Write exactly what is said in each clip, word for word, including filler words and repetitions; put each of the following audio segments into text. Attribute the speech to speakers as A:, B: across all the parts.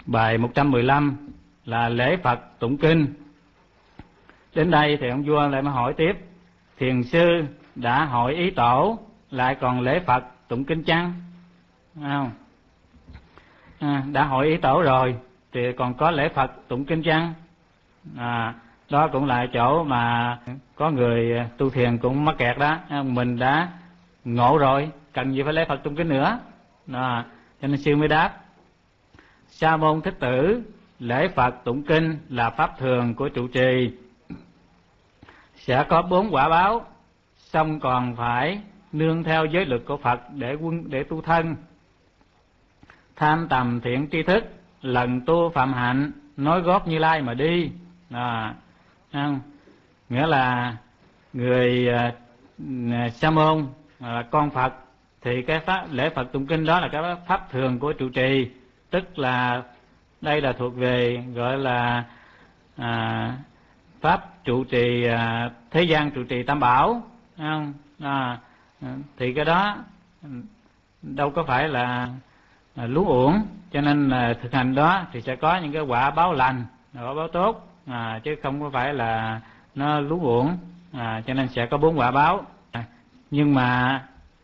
A: Bài một trăm mười lăm là lễ Phật tụng kinh. Đến đây thì ông vua lại mới hỏi tiếp: thiền sư đã hỏi ý tổ, lại còn lễ Phật tụng kinh chăng? Không. À, đã hỏi ý tổ rồi thì còn có lễ Phật tụng kinh chăng? À, đó cũng là chỗ mà có người tu thiền cũng mắc kẹt đó. Mình đã ngộ rồi, cần gì phải lễ Phật tụng kinh nữa. À, cho nên sư mới đáp: Sa môn Thích Tử, lễ Phật tụng kinh là pháp thường của trụ trì, sẽ có bốn quả báo, xong còn phải nương theo giới luật của Phật để quân để tu thân. Tham tầm thiện tri thức, lần tu phạm hạnh, nói gót Như Lai mà đi. À, không? Nghĩa là người uh, sa môn uh, con Phật thì cái pháp lễ Phật tụng kinh đó là cái pháp thường của trụ trì, tức là đây là thuộc về gọi là à, pháp trụ trì à, thế gian trụ trì tam bảo, không? À, thì cái đó đâu có phải là, là lú uổng, cho nên là thực hành đó thì sẽ có những cái quả báo lành, quả báo tốt, à, chứ không có phải là nó lú uổng. À, cho nên sẽ có bốn quả báo. À, nhưng mà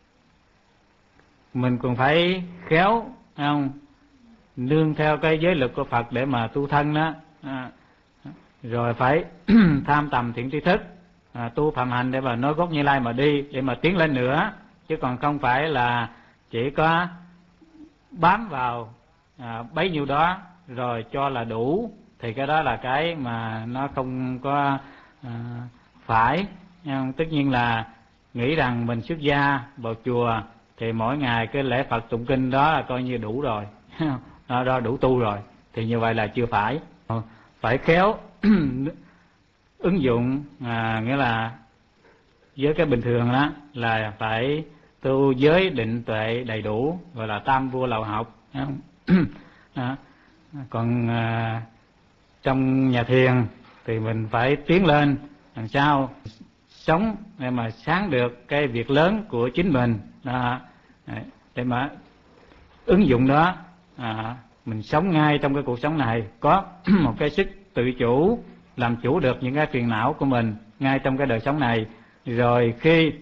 A: mình còn phải khéo, không? Nương theo cái giới luật của Phật để mà tu thân đó. À, rồi phải tham tầm thiện tri thức, à, tu phạm hạnh để mà nói gót Như Lai mà đi, để mà tiến lên nữa, chứ còn không phải là chỉ có bám vào à, bấy nhiêu đó rồi cho là đủ, thì cái đó là cái mà nó không có à, phải. Tất nhiên là nghĩ rằng mình xuất gia vào chùa thì mỗi ngày cái lễ Phật tụng kinh đó là coi như đủ rồi, đó, đó đủ tu rồi, thì như vậy là chưa phải. Phải khéo ứng dụng, à, nghĩa là với cái bình thường đó là phải tu giới định tuệ đầy đủ, gọi là tam vua lầu học. Đó. Còn à, trong nhà thiền thì mình phải tiến lên làm sao sống để mà sáng được cái việc lớn của chính mình đó, để mà ứng dụng đó, à, mình sống ngay trong cái cuộc sống này, có một cái sức tự chủ, làm chủ được những cái phiền não của mình ngay trong cái đời sống này. Rồi khi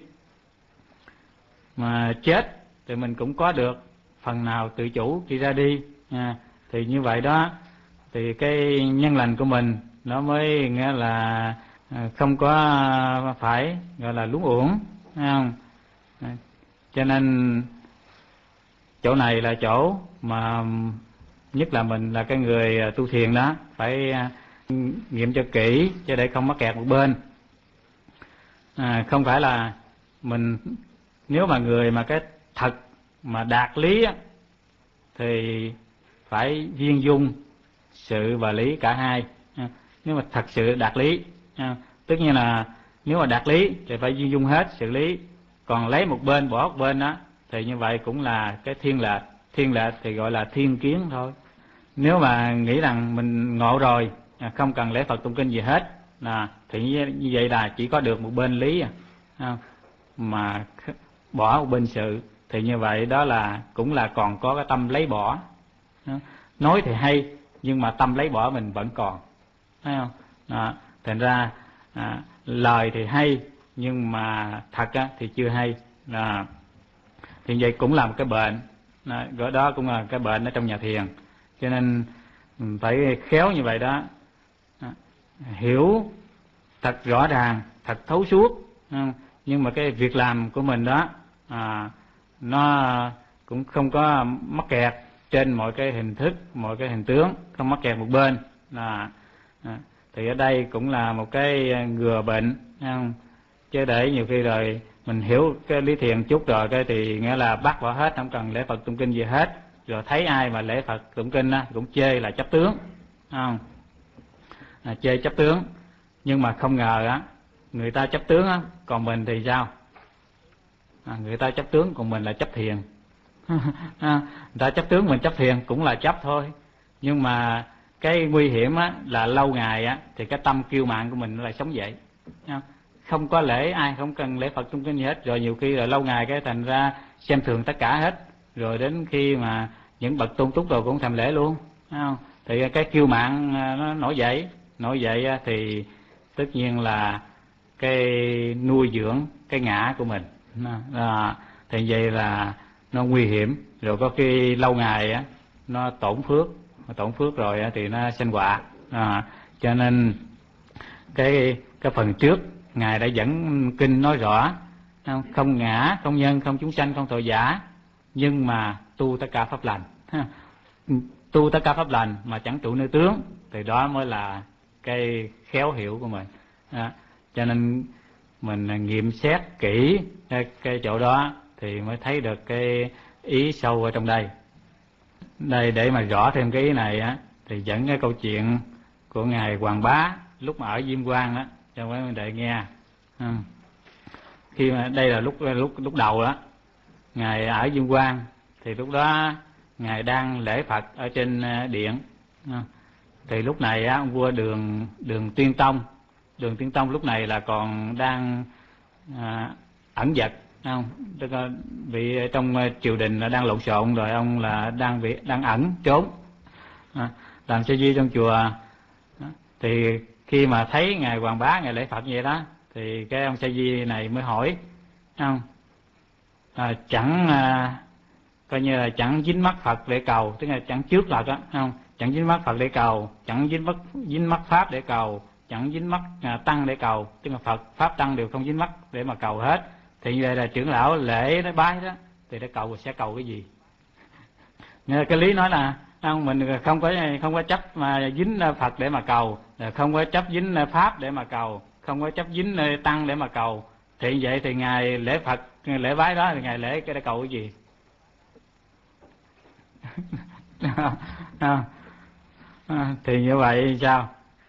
A: mà chết thì mình cũng có được phần nào tự chủ khi ra đi. À, thì như vậy đó thì cái nhân lành của mình nó mới nghĩa là không có phải gọi là luống uổng, thấy không? À, cho nên chỗ này là chỗ mà nhất là mình là cái người tu thiền đó phải nghiệm cho kỹ, chứ để không mắc kẹt một bên. À, không phải là mình, nếu mà người mà cái thật mà đạt lý á, thì phải viên dung sự và lý cả hai. À, nếu mà thật sự đạt lý, à, tất nhiên là nếu mà đạt lý thì phải viên dung hết sự lý, còn lấy một bên bỏ một bên đó thì như vậy cũng là cái thiên lệch. Thiên lệch thì gọi là thiên kiến thôi. Nếu mà nghĩ rằng mình ngộ rồi, không cần lễ Phật tụng kinh gì hết, là thì như vậy là chỉ có được một bên lý, à, mà bỏ một bên sự, thì như vậy đó là cũng là còn có cái tâm lấy bỏ. Nói thì hay nhưng mà tâm lấy bỏ mình vẫn còn, thấy không? Đó. Thành ra à, lời thì hay nhưng mà thật á, thì chưa hay. À, thì vậy cũng là một cái bệnh. Đó, đó cũng là cái bệnh ở trong nhà thiền. Cho nên phải khéo như vậy đó, hiểu thật rõ ràng, thật thấu suốt. Nhưng mà cái việc làm của mình đó à, nó cũng không có mắc kẹt trên mọi cái hình thức, mọi cái hình tướng, không mắc kẹt một bên. À, à, thì ở đây cũng là một cái ngừa bệnh, không? Chứ để nhiều khi rồi mình hiểu cái lý thiền chút rồi cái thì nghĩa là bắt bỏ hết, không cần lễ Phật tụng kinh gì hết. Rồi thấy ai mà lễ Phật tụng kinh á, cũng chê là chấp tướng, không? À, chê chấp tướng. Nhưng mà không ngờ á, người ta chấp tướng á, còn mình thì sao? À, người ta chấp tướng còn mình là chấp thiền. À, người ta chấp tướng mình chấp thiền cũng là chấp thôi. Nhưng mà cái nguy hiểm á, là lâu ngày á, thì cái tâm kiêu mạn của mình lại sống dậy. Không có lễ ai, không cần lễ Phật tụng kinh gì hết. Rồi nhiều khi là lâu ngày cái thành ra xem thường tất cả hết. Rồi đến khi mà những bậc tôn túc rồi cũng thèm lễ luôn. không? Thì cái kiêu mạn nó nổi dậy, nổi dậy thì tất nhiên là cái nuôi dưỡng cái ngã của mình, à, thì vậy là nó nguy hiểm, rồi có khi lâu ngày á nó tổn phước, tổn phước rồi thì nó sanh họa. À, cho nên cái cái phần trước ngài đã dẫn kinh nói rõ, không, không ngã, không nhân, không chúng sanh, không tội giả, nhưng mà tu tất cả pháp lành. Tu tất cả pháp lành mà chẳng trụ nơi tướng, thì đó mới là cái khéo hiểu của mình. À, cho nên mình nghiệm xét kỹ cái, cái chỗ đó thì mới thấy được cái ý sâu ở trong đây. Đây, để mà rõ thêm cái ý này á, thì dẫn cái câu chuyện của ngài Hoàng Bá lúc mà ở Diêm Quang đó cho mấy huynh đệ nghe. À, khi mà đây là lúc lúc lúc đầu đó ngài ở Diêm Quang, thì lúc đó ngài đang lễ Phật ở trên điện. À, thì lúc này á, ông vua Đường Đường Tuyên Tông, Đường Tuyên Tông lúc này là còn đang à, ẩn dật, không? Tức là bị trong triều đình là đang lộn xộn rồi, ông là đang bị đang ẩn trốn, à, làm sa di trong chùa. Thì khi mà thấy ngài Hoàng Bá ngài lễ Phật như vậy đó, thì cái ông sa di này mới hỏi, không? À, chẳng à, coi như là chẳng dính mắc Phật để cầu, tức là chẳng trước Phật đó, không? Chẳng dính mắc Phật để cầu, chẳng dính mắc dính mắc pháp để cầu, chẳng dính mắc à, tăng để cầu, tức là Phật pháp tăng đều không dính mắc để mà cầu hết. Thì như vậy là trưởng lão lễ nó bái đó, thì để cầu sẽ cầu cái gì? Nên cái lý nói là không, mình không có không có chấp mà dính Phật để mà cầu, không có chấp dính pháp để mà cầu, không có chấp dính tăng để mà cầu. Thì vậy thì ngài lễ Phật lễ bái đó thì ngài lễ cái để cầu cái gì? à, à, thì như vậy sao?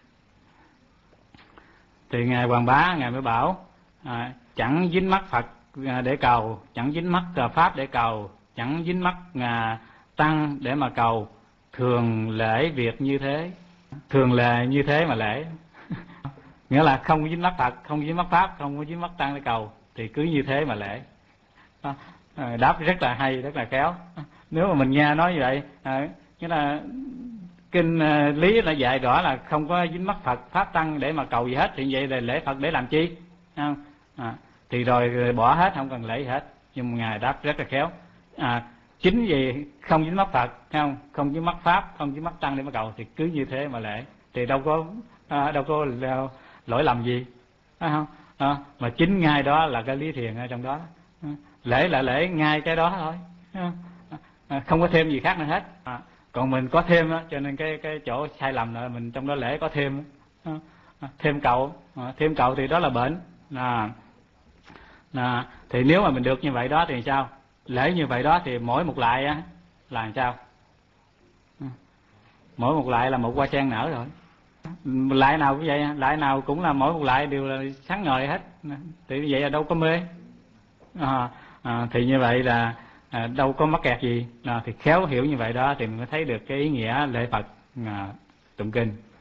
A: Thì ngài Hoàng Bá ngài mới bảo, à, chẳng dính mắc Phật để cầu, chẳng dính mắc pháp để cầu, chẳng dính mắc à, tăng để mà cầu, thường lễ việc như thế. Thường là như thế mà lễ. Nghĩa là không dính mắc Phật, không dính mắc pháp, không có dính mắc tăng để cầu, thì cứ như thế mà lễ. À, đáp rất là hay, rất là khéo. Nếu mà mình nghe nói như vậy, à, nghĩa là kinh uh, lý là dạy rõ là không có dính mắc Phật pháp tăng để mà cầu gì hết, thì vậy là lễ Phật để làm chi? Không? À, thì rồi, rồi bỏ hết, không cần lễ gì hết. Nhưng mà ngài đáp rất là khéo. À, chính vì không dính mắc Phật, không không dính mắc pháp, không dính mắc tăng để mà cầu, thì cứ như thế mà lễ, thì đâu có à, đâu có lỗi lầm gì, phải không? À, mà chính ngay đó là cái lý thiền ở trong đó. À, lễ là lễ ngay cái đó thôi, à, không có thêm gì khác nữa hết. À, còn mình có thêm đó, cho nên cái cái chỗ sai lầm là mình trong đó lễ có thêm, à, thêm cầu, à, thêm cầu thì đó là bệnh. À, à, thì nếu mà mình được như vậy đó thì sao? Lễ như vậy đó thì mỗi một lại á là làm sao? À, mỗi một lại là một hoa sen nở rồi. Lại nào cũng vậy, lại nào cũng là mỗi một lại đều là sáng ngời hết, thì như vậy là đâu có mê. À, à, thì như vậy là à, đâu có mắc kẹt gì. À, thì khéo hiểu như vậy đó thì mình mới thấy được cái ý nghĩa lễ Phật à, tụng kinh.